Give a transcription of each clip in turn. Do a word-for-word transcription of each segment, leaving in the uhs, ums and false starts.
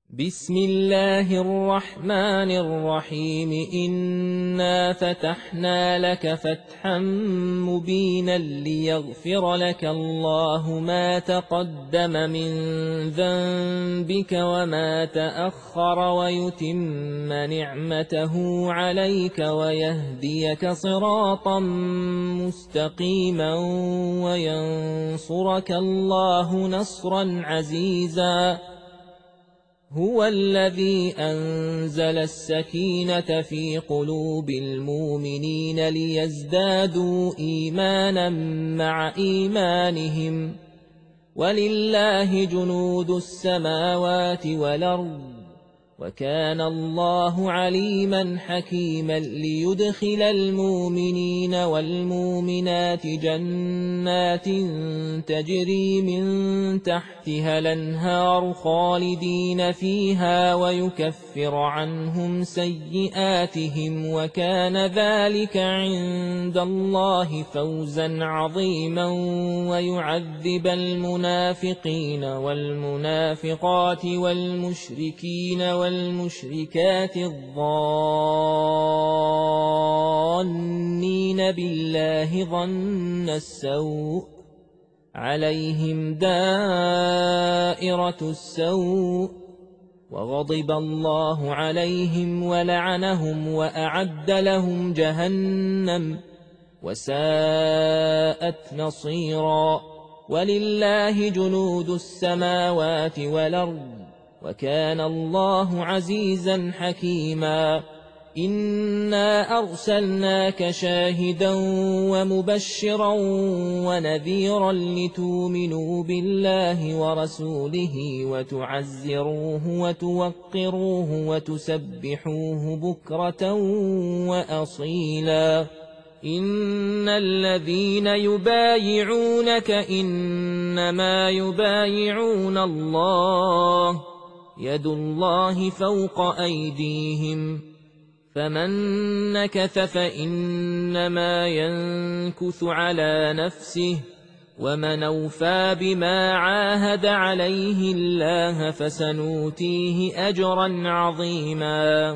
بسم الله الرحمن الرحيم إنا فتحنا لك فتحا مبينا ليغفر لك الله ما تقدم من ذنبك وما تأخر ويتم نعمته عليك ويهديك صراطا مستقيما وينصرك الله نصرا عزيزا. هو الذي أنزل السكينة في قلوب المؤمنين ليزدادوا إيمانا مع إيمانهم ولله جنود السماوات والأرض وكان الله عليما حكيما ليدخل المؤمنين والمؤمنات جنات تجري من تحتها الأنهار خالدين فيها ويكفر عنهم سيئاتهم وكان ذلك عند الله فوزا عظيما ويعذب المنافقين والمنافقات والمشركين والمشركات الظانين بالله ظن السوء عليهم دائرة السوء وغضب الله عليهم ولعنهم وأعد لهم جهنم وساءت مصيرا. ولله جنود السماوات والأرض وكان الله عزيزا حكيما. إنا أرسلناك شاهدا ومبشرا ونذيرا لتؤمنوا بالله ورسوله وتعزروه وتوقروه وتسبحوه بكرة وأصيلا. إن الذين يبايعونك إنما يبايعون الله يد الله فوق أيديهم فمن نكث فإنما ينكث على نفسه ومن أوفى بما عاهد عليه الله فسنؤتيه أجرا عظيما.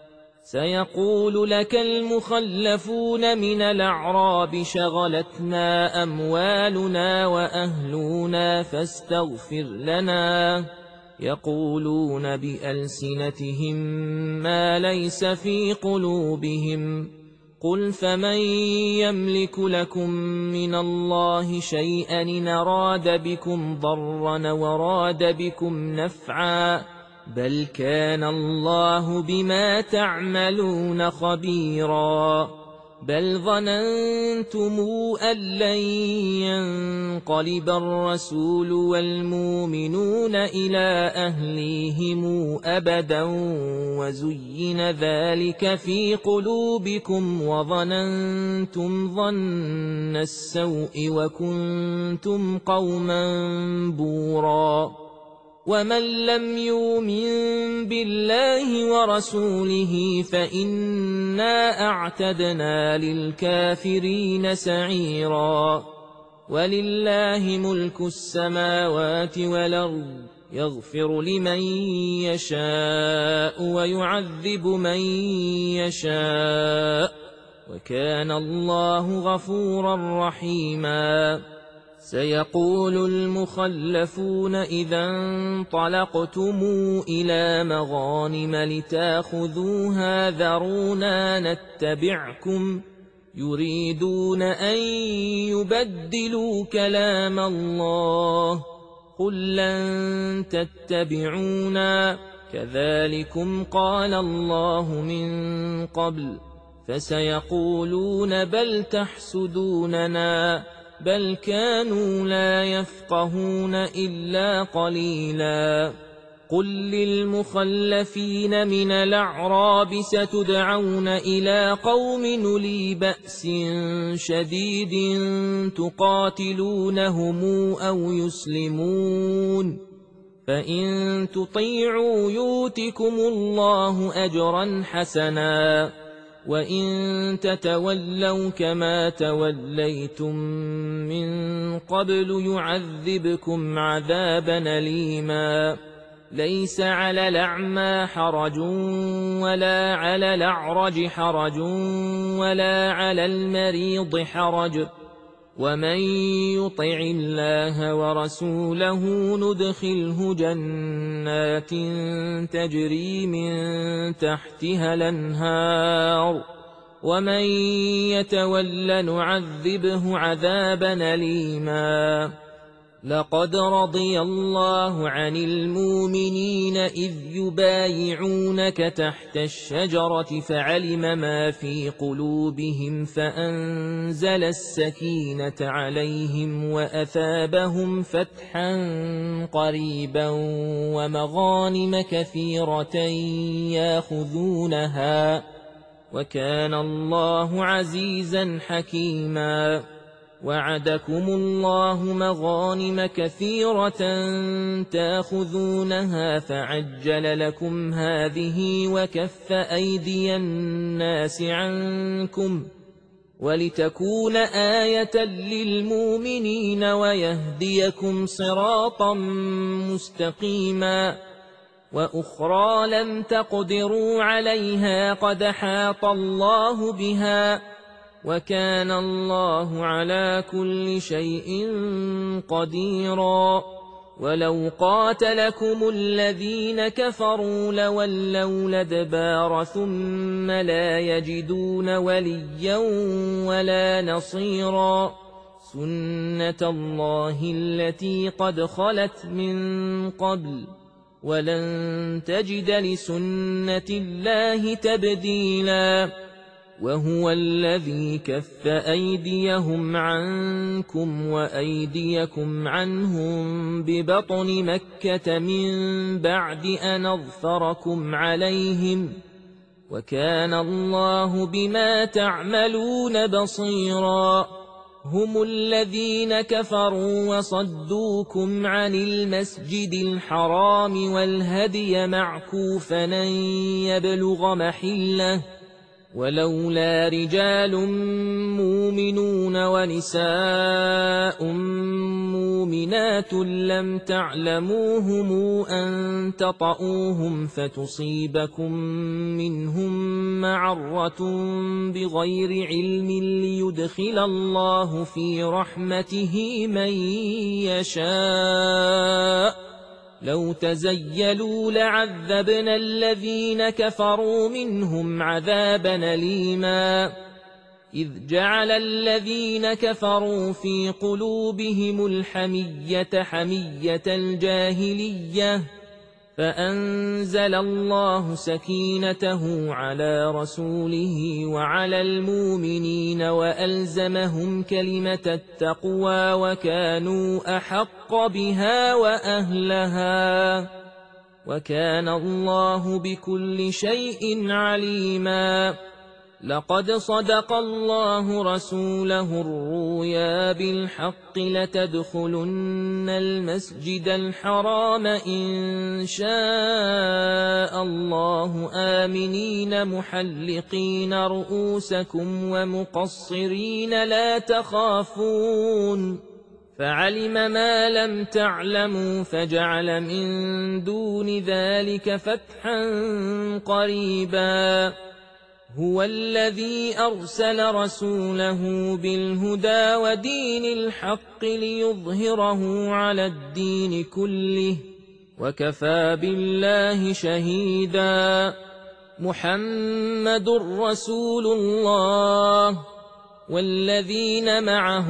سيقول لك المخلفون من الأعراب شغلتنا أموالنا وأهلنا فاستغفر لنا يقولون بألسنتهم ما ليس في قلوبهم قل فمن يملك لكم من الله شيئا إن أراد بكم ضرا وراد بكم نفعا بل كان الله بما تعملون خبيرا. بل ظننتم أن لن ينقلب الرسول والمؤمنون إلى أهليهم أبدا وزين ذلك في قلوبكم وظننتم ظن السوء وكنتم قوما بورا. ومن لم يؤمن بالله ورسوله فإنا أعتدنا للكافرين سعيرا. ولله ملك السماوات والأرض يغفر لمن يشاء ويعذب من يشاء وكان الله غفورا رحيما. سيقول المخلفون إذا انطلقتم إلى مغانم لتأخذوها ذرونا نتبعكم يريدون أن يبدلوا كلام الله قل لن تتبعونا كذلكم قال الله من قبل فسيقولون بل تحسدوننا بل كانوا لا يفقهون إلا قليلا. قل للمخلفين من الأعراب ستدعون إلى قوم أولي بأس شديد تقاتلونهم أو يسلمون فإن تطيعوا يؤتكم الله أجرا حسنا وإن تتولوا كما توليتم من قبل يعذبكم عذابا أليما ليس على الأعمى حرج ولا على الأعرج حرج ولا على المريض حرج ومن يطع الله ورسوله ندخله جنات تجري من تحتها الأنهار ومن يتول نعذبه عذابا أليما لقد رضي الله عن المؤمنين إذ يبايعونك تحت الشجرة فعلم ما في قلوبهم فأنزل السكينة عليهم وأثابهم فتحا قريبا ومغانم كثيرة ياخذونها وكان الله عزيزا حكيما وعدكم الله مغانم كثيرة تاخذونها فعجل لكم هذه وكف أيدي الناس عنكم ولتكون آية للمؤمنين ويهديكم صراطا مستقيما وأخرى لم تقدروا عليها قد حاط الله بها وكان الله على كل شيء قديرا ولو قاتلكم الذين كفروا لولوا الأدبار ثم لا يجدون وليا ولا نصيرا سنة الله التي قد خلت من قبل ولن تجد لسنة الله تبديلا وهو الذي كف أيديهم عنكم وأيديكم عنهم ببطن مكة من بعد أن أظفركم عليهم وكان الله بما تعملون بصيرا هم الذين كفروا وصدوكم عن المسجد الحرام والهدي معكوفا أن يبلغ محله ولولا رجال مؤمنون ونساء مؤمنات لم تعلموهم أن تطؤوهم فتصيبكم منهم معرة بغير علم ليدخل الله في رحمته من يشاء لو تزيلوا لعذبنا الذين كفروا منهم عذابا أليما إذ جعل الذين كفروا في قلوبهم الحمية حمية الجاهلية فأنزل الله سكينته على رسوله وعلى المؤمنين وألزمهم كلمة التقوى وكانوا أحق بها وأهلها وكان الله بكل شيء عليما لقد صدق الله رسوله الرؤيا بالحق لتدخلن المسجد الحرام إن شاء الله آمنين محلقين رؤوسكم ومقصرين لا تخافون فعلم ما لم تعلموا فجعل من دون ذلك فتحا قريبا هو الذي أرسل رسوله بالهدى ودين الحق ليظهره على الدين كله وكفى بالله شهيدا محمد رسول الله والذين معه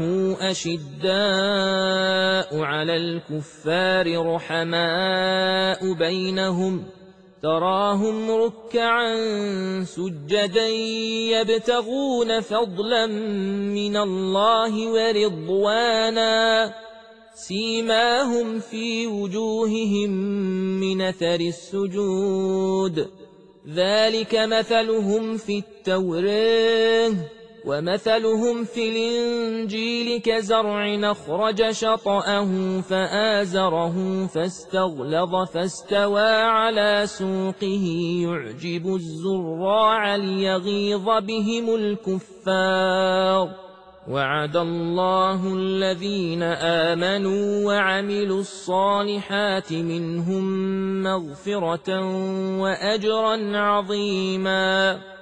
أشداء على الكفار رحماء بينهم تراهم ركعا سجدا يبتغون فضلا من الله ورضوانا سيماهم في وجوههم من أثر السجود ذلك مثلهم في التوراة ومثلهم في الإنجيل كزرع أخرج شطأه فآزره فاستغلظ فاستوى على سوقه يعجب الزراع ليغيظ بهم الكفار وعد الله الذين آمنوا وعملوا الصالحات منهم مغفرة وأجرا عظيما.